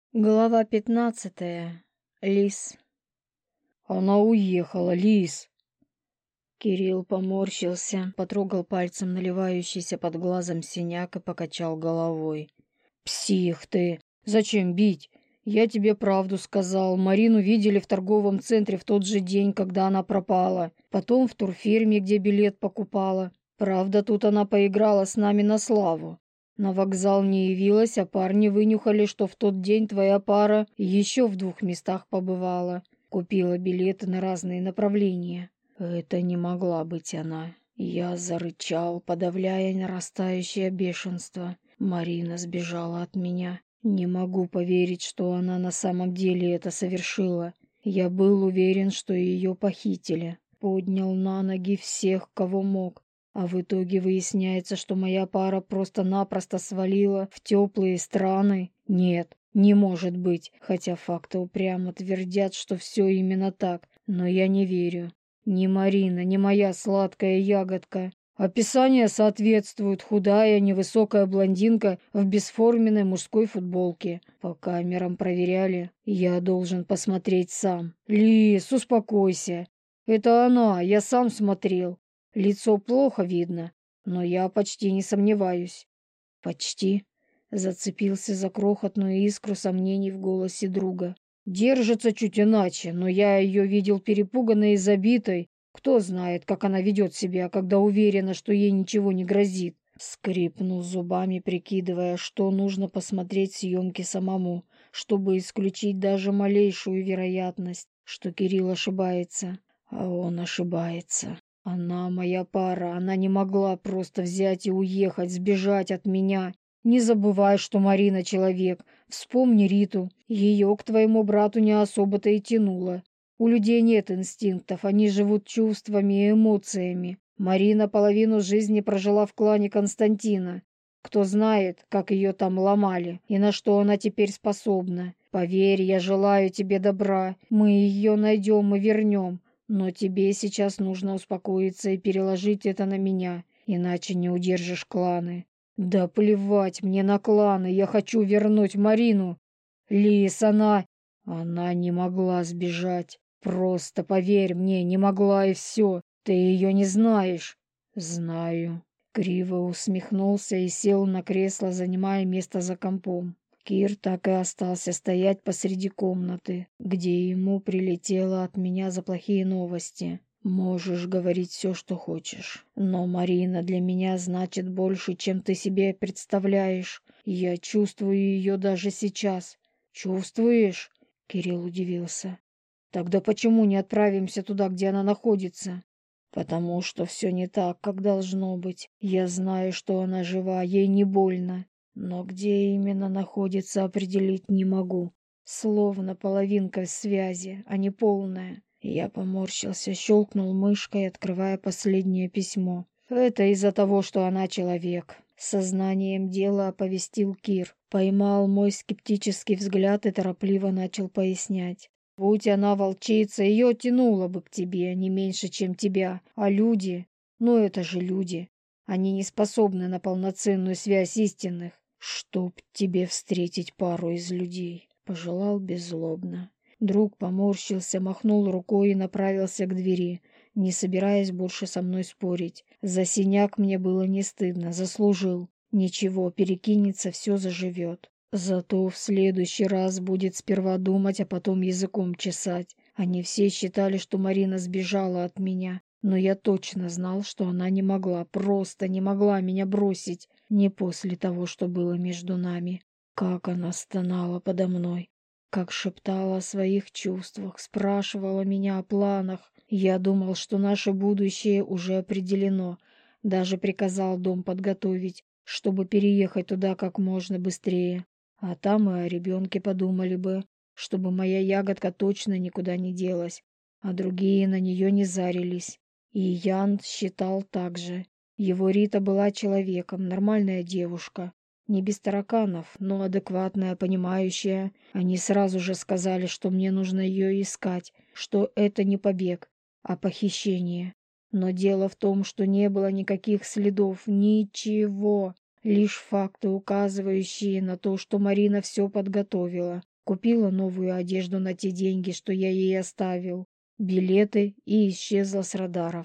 Глава 15. Лис. Она уехала, Лис. Кирилл поморщился, потрогал пальцем наливающийся под глазом синяк и покачал головой. Псих ты! Зачем бить? Я тебе правду сказал. Марину видели в торговом центре в тот же день, когда она пропала. Потом в турфирме, где билет покупала. Правда, тут она поиграла с нами на славу. На вокзал не явилась, а парни вынюхали, что в тот день твоя пара еще в 2 местах побывала. Купила билеты на разные направления. Это не могла быть она. Я зарычал, подавляя нарастающее бешенство. Марина сбежала от меня. Не могу поверить, что она на самом деле это совершила. Я был уверен, что ее похитили. Поднял на ноги всех, кого мог. А в итоге выясняется, что моя пара просто-напросто свалила в теплые страны. Нет, не может быть, хотя факты упрямо твердят, что все именно так. Но я не верю. Ни Марина, ни моя сладкая ягодка. Описание соответствует: худая, невысокая блондинка в бесформенной мужской футболке. По камерам проверяли. Я должен посмотреть сам. Лис, успокойся. Это она, я сам смотрел. Лицо плохо видно, но я почти не сомневаюсь. Почти. Зацепился за крохотную искру сомнений в голосе друга. Держится чуть иначе, но я ее видел перепуганной и забитой. Кто знает, как она ведет себя, когда уверена, что ей ничего не грозит. Скрипнул зубами, прикидывая, что нужно посмотреть съемки самому, чтобы исключить даже малейшую вероятность, что Кирилл ошибается. А он ошибается. Она моя пара, она не могла просто взять и уехать, сбежать от меня. Не забывай, что Марина человек. Вспомни Риту. Ее к твоему брату не особо-то и тянуло. У людей нет инстинктов, они живут чувствами и эмоциями. Марина половину жизни прожила в клане Константина. Кто знает, как ее там ломали и на что она теперь способна. Поверь, я желаю тебе добра. Мы ее найдем и вернем. Но тебе сейчас нужно успокоиться и переложить это на меня, иначе не удержишь кланы. Да плевать мне на кланы, я хочу вернуть Марину. Лис, она не могла сбежать. Просто поверь мне, не могла и все. Ты ее не знаешь. Знаю. Криво усмехнулся и сел на кресло, занимая место за компом. Кир так и остался стоять посреди комнаты, где ему прилетело от меня за плохие новости. Можешь говорить все, что хочешь, но Марина для меня значит больше, чем ты себе представляешь. Я чувствую ее даже сейчас. Чувствуешь? Кирилл удивился. Тогда почему не отправимся туда, где она находится? Потому что все не так, как должно быть. Я знаю, что она жива, ей не больно. Но где именно находится, определить не могу. Словно половинка связи, а не полная. Я поморщился, щелкнул мышкой, открывая последнее письмо. Это из-за того, что она человек. Сознанием дела оповестил Кир. Поймал мой скептический взгляд и торопливо начал пояснять. Будь она волчица, ее тянуло бы к тебе не меньше, чем тебя. А люди? Ну это же люди. Они не способны на полноценную связь истинных. Чтоб тебе встретить пару из людей, пожелал беззлобно. Друг поморщился, махнул рукой и направился к двери, не собираясь больше со мной спорить. За синяк мне было не стыдно, заслужил. Ничего, перекинется, все заживет. Зато в следующий раз будет сперва думать, а потом языком чесать. Они все считали, что Марина сбежала от меня. Но я точно знал, что она не могла, просто не могла меня бросить. Не после того, что было между нами. Как она стонала подо мной. Как шептала о своих чувствах, спрашивала меня о планах. Я думал, что наше будущее уже определено. Даже приказал дом подготовить, чтобы переехать туда как можно быстрее. А там и о ребенке подумали бы, чтобы моя ягодка точно никуда не делась, а другие на нее не зарились. И Ян считал так же. Его Рита была человеком, нормальная девушка. Не без тараканов, но адекватная, понимающая. Они сразу же сказали, что мне нужно ее искать, что это не побег, а похищение. Но дело в том, что не было никаких следов, ничего. Лишь факты, указывающие на то, что Марина все подготовила. Купила новую одежду на те деньги, что я ей оставил, билеты и исчезла с радаров.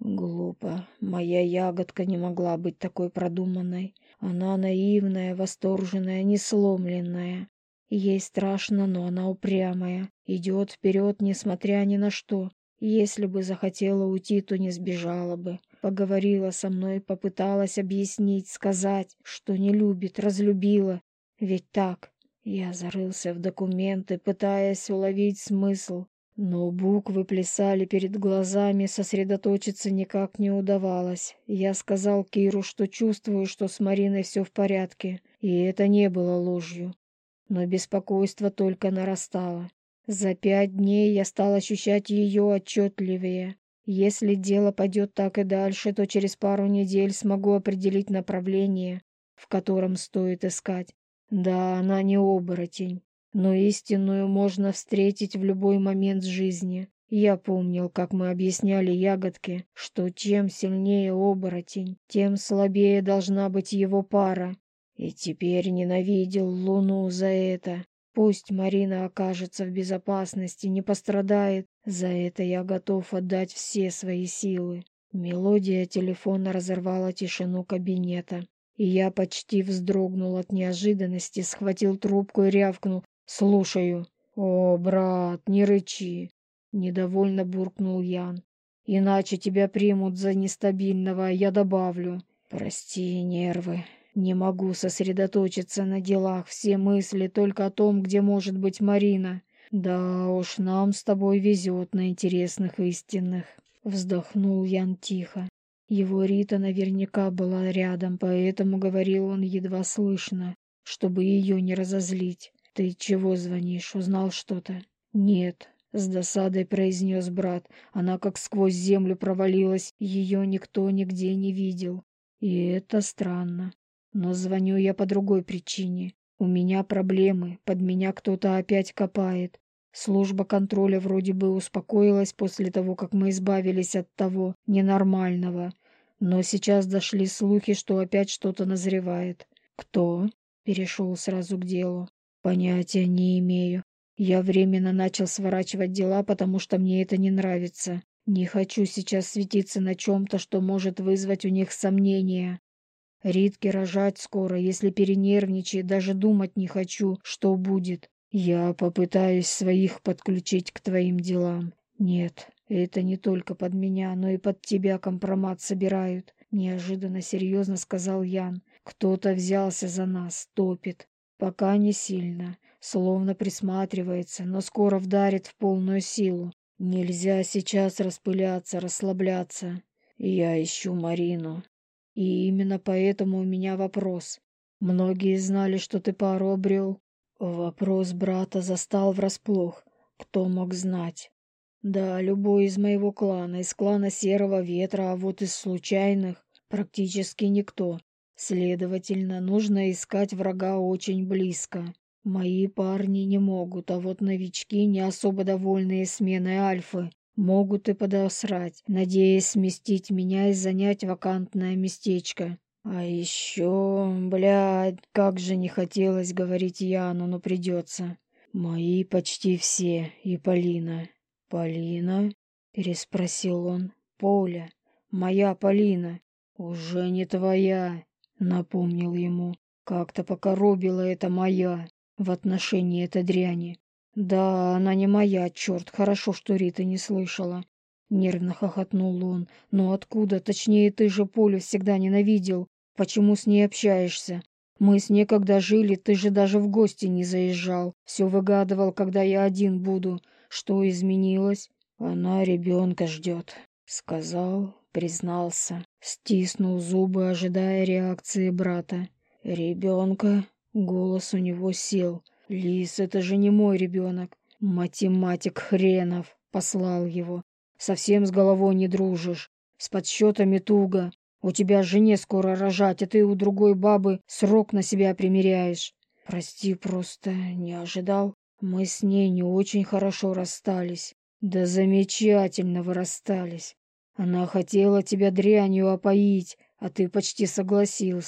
Глупо. Моя ягодка не могла быть такой продуманной. Она наивная, восторженная, несломленная. Ей страшно, но она упрямая. Идет вперед, несмотря ни на что. Если бы захотела уйти, то не сбежала бы. Поговорила со мной, попыталась объяснить, сказать, что не любит, разлюбила. Ведь так. Я зарылся в документы, пытаясь уловить смысл. Но буквы плясали перед глазами, сосредоточиться никак не удавалось. Я сказал Киру, что чувствую, что с Мариной все в порядке, и это не было ложью. Но беспокойство только нарастало. За 5 дней я стал ощущать ее отчетливее. Если дело пойдет так и дальше, то через пару недель смогу определить направление, в котором стоит искать. Да, она не оборотень. Но истинную можно встретить в любой момент жизни. Я помнил, как мы объясняли ягодке, что чем сильнее оборотень, тем слабее должна быть его пара. И теперь ненавидел Луну за это. Пусть Марина окажется в безопасности, не пострадает. За это я готов отдать все свои силы. Мелодия телефона разорвала тишину кабинета. И я почти вздрогнул от неожиданности, схватил трубку и рявкнул: «Слушаю». «О, брат, не рычи!» — недовольно буркнул Ян. «Иначе тебя примут за нестабильного, а я добавлю». «Прости, нервы. Не могу сосредоточиться на делах, все мысли только о том, где может быть Марина. Да уж, нам с тобой везет на интересных истинных». Вздохнул Ян тихо. Его Рита наверняка была рядом, поэтому говорил он едва слышно, чтобы ее не разозлить. «Ты чего звонишь? Узнал что-то?» «Нет», — с досадой произнес брат. «Она как сквозь землю провалилась, ее никто нигде не видел. И это странно. Но звоню я по другой причине. У меня проблемы, под меня кто-то опять копает. Служба контроля вроде бы успокоилась после того, как мы избавились от того ненормального. Но сейчас дошли слухи, что опять что-то назревает». «Кто?» — перешел сразу к делу. «Понятия не имею. Я временно начал сворачивать дела, потому что мне это не нравится. Не хочу сейчас светиться на чем-то, что может вызвать у них сомнения. Ритке рожать скоро, если перенервничает, даже думать не хочу, что будет. Я попытаюсь своих подключить к твоим делам. Нет, это не только под меня, но и под тебя компромат собирают», — неожиданно серьезно сказал Ян. «Кто-то взялся за нас, топит. Пока не сильно, словно присматривается, но скоро вдарит в полную силу. Нельзя сейчас распыляться, расслабляться. Я ищу Марину. И именно поэтому у меня вопрос. Многие знали, что ты пару обрел». Вопрос брата застал врасплох. Кто мог знать? Да, любой из моего клана, из клана Серого Ветра, а вот из случайных практически никто. Следовательно, нужно искать врага очень близко. Мои парни не могут, а вот новички, не особо довольные сменой альфы, могут и подосрать, надеясь сместить меня и занять вакантное местечко. А еще, блядь, как же не хотелось говорить Яну, но придется. Мои почти все, и Полина. «Полина?» — переспросил он. «Поля, моя Полина, уже не твоя». Напомнил ему. Как-то покоробила это моя в отношении этой дряни. Да, она не моя, черт, хорошо, что Рита не слышала. Нервно хохотнул он. Но откуда? Точнее, ты же Полю всегда ненавидел. Почему с ней общаешься? Мы с ней когда жили, ты же даже в гости не заезжал. Все выгадывал, когда я один буду. Что изменилось? Она ребенка ждет, сказал, признался, стиснул зубы, ожидая реакции брата. «Ребенка?» Голос у него сел. «Лис, это же не мой ребенок. Математик хренов!» Послал его. «Совсем с головой не дружишь. С подсчетами туго. У тебя жене скоро рожать, а ты у другой бабы срок на себя примеряешь. Прости, просто не ожидал. Мы с ней не очень хорошо расстались». «Да замечательно вы расстались. Она хотела тебя дрянью опоить, а ты почти согласился.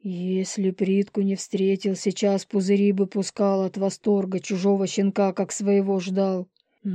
Если Притку не встретил, сейчас пузыри бы пускал от восторга, чужого щенка как своего ждал.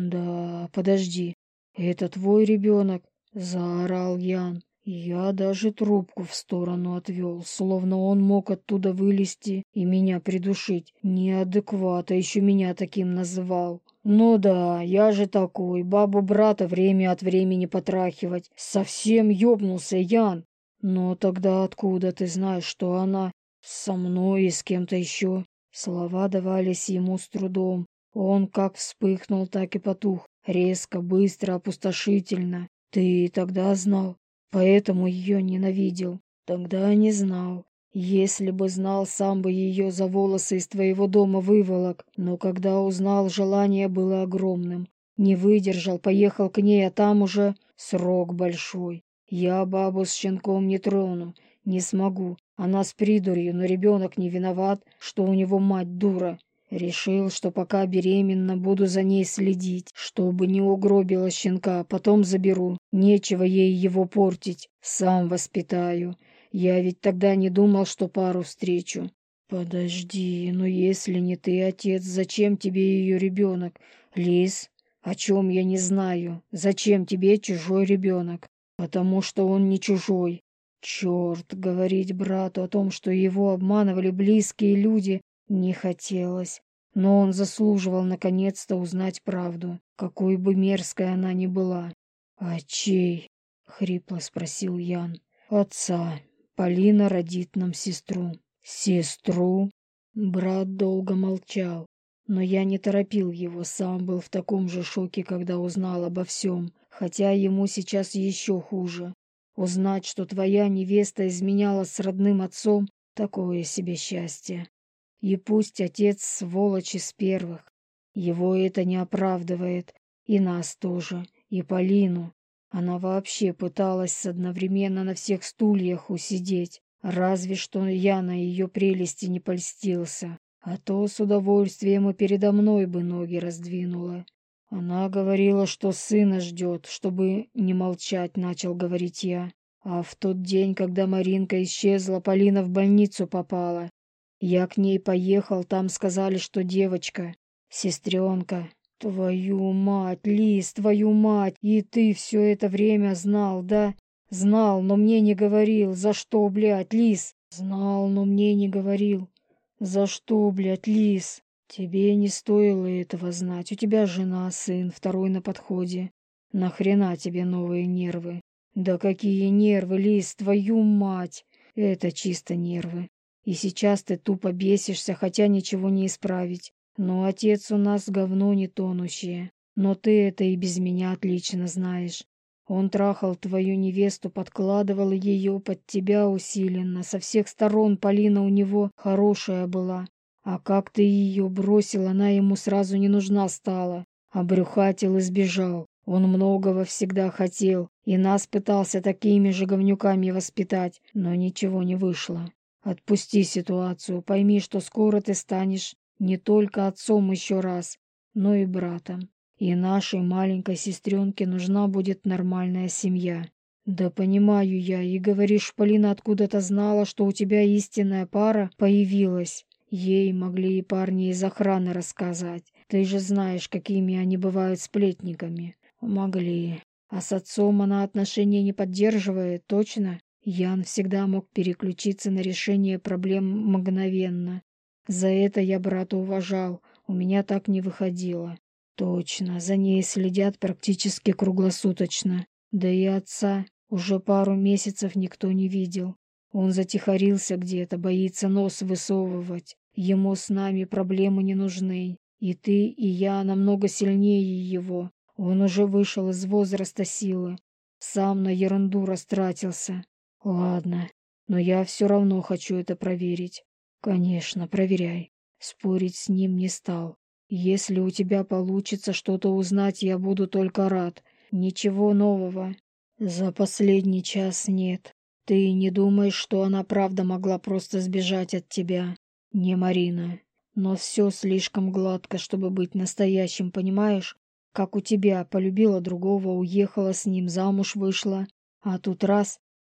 Да, подожди, это твой ребенок? Заорал Ян. Я даже трубку в сторону отвел, словно он мог оттуда вылезти и меня придушить. Неадекват, а еще меня таким называл. Ну да, я же такой, бабу брата время от времени потрахивать. Совсем ёбнулся, Ян. Но тогда откуда ты знаешь, что она со мной и с кем-то еще? Слова давались ему с трудом. Он как вспыхнул, так и потух. Резко, быстро, опустошительно. Ты тогда знал, поэтому ее ненавидел. Тогда не знал. Если бы знал, сам бы ее за волосы из твоего дома выволок. Но когда узнал, желание было огромным. Не выдержал, поехал к ней, а там уже срок большой. Я бабу с щенком не трону, не смогу. Она с придурью, но ребенок не виноват, что у него мать дура. Решил, что пока беременна, буду за ней следить, чтобы не угробила щенка, потом заберу. Нечего ей его портить, сам воспитаю. Я ведь тогда не думал, что пару встречу. Подожди, но если не ты отец, зачем тебе ее ребенок? Лиз, о чем я не знаю? Зачем тебе чужой ребенок? Потому что он не чужой. Черт, говорить брату о том, что его обманывали близкие люди, не хотелось. Но он заслуживал наконец-то узнать правду, какой бы мерзкой она ни была. «А чей?» — хрипло спросил Ян. «Отца. Полина родит нам сестру». «Сестру?» Брат долго молчал, но я не торопил его, сам был в таком же шоке, когда узнал обо всем, хотя ему сейчас еще хуже. Узнать, что твоя невеста изменяла с родным отцом, такое себе счастье. И пусть отец сволочь из первых, его это не оправдывает, и нас тоже, и Полину. Она вообще пыталась одновременно на всех стульях усидеть, разве что я на ее прелести не польстился, а то с удовольствием и передо мной бы ноги раздвинула. Она говорила, что сына ждет, чтобы не молчать, начал говорить я. А в тот день, когда Маринка исчезла, Полина в больницу попала. Я к ней поехал, там сказали, что девочка, сестренка. Твою мать, Лиз, твою мать, и ты все это время знал, да? Знал, но мне не говорил. За что, блядь, Лиз? Знал, но мне не говорил. За что, блядь, Лиз? Тебе не стоило этого знать. У тебя жена, сын, второй на подходе. Нахрена тебе новые нервы? Да какие нервы, Лиз, твою мать! Это чисто нервы. И сейчас ты тупо бесишься, хотя ничего не исправить. Но отец у нас говно не тонущее. Но ты это и без меня отлично знаешь. Он трахал твою невесту, подкладывал ее под тебя усиленно. Со всех сторон Полина у него хорошая была. А как ты ее бросил, она ему сразу не нужна стала. Обрюхатил и сбежал. Он многого всегда хотел, и нас пытался такими же говнюками воспитать, но ничего не вышло. Отпусти ситуацию, пойми, что скоро ты станешь не только отцом еще раз, но и братом. И нашей маленькой сестренке нужна будет нормальная семья. Да понимаю я, и говоришь, Полина откуда-то знала, что у тебя истинная пара появилась. Ей могли и парни из охраны рассказать. Ты же знаешь, какими они бывают сплетниками. Могли. А с отцом она отношения не поддерживает, точно? Ян всегда мог переключиться на решение проблем мгновенно. За это я брата уважал, у меня так не выходило. Точно, за ней следят практически круглосуточно. Да и отца уже пару месяцев никто не видел. Он затихарился где-то, боится нос высовывать. Ему с нами проблемы не нужны. И ты, и я намного сильнее его. Он уже вышел из возраста силы. Сам на ерунду растратился. Ладно, но я все равно хочу это проверить. Конечно, проверяй. Спорить с ним не стал. Если у тебя получится что-то узнать, я буду только рад. Ничего нового. За последний час нет. Ты не думаешь, что она правда могла просто сбежать от тебя? Не Марина. Но все слишком гладко, чтобы быть настоящим, понимаешь? Как у тебя, полюбила другого, уехала с ним, замуж вышла. А тут раз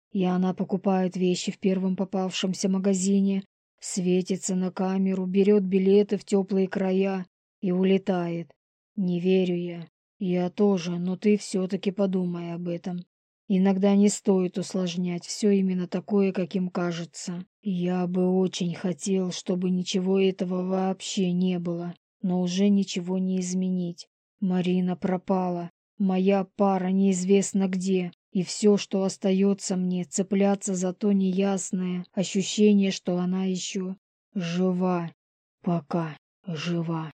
И она покупает вещи в первом попавшемся магазине, светится на камеру, берет билеты в теплые края и улетает. Не верю я. Я тоже, но ты все-таки подумай об этом. Иногда не стоит усложнять все именно такое, каким кажется. Я бы очень хотел, чтобы ничего этого вообще не было, но уже ничего не изменить. Марина пропала. Моя пара неизвестно где. И все, что остается мне, цепляться за то неясное ощущение, что она еще жива. Пока жива.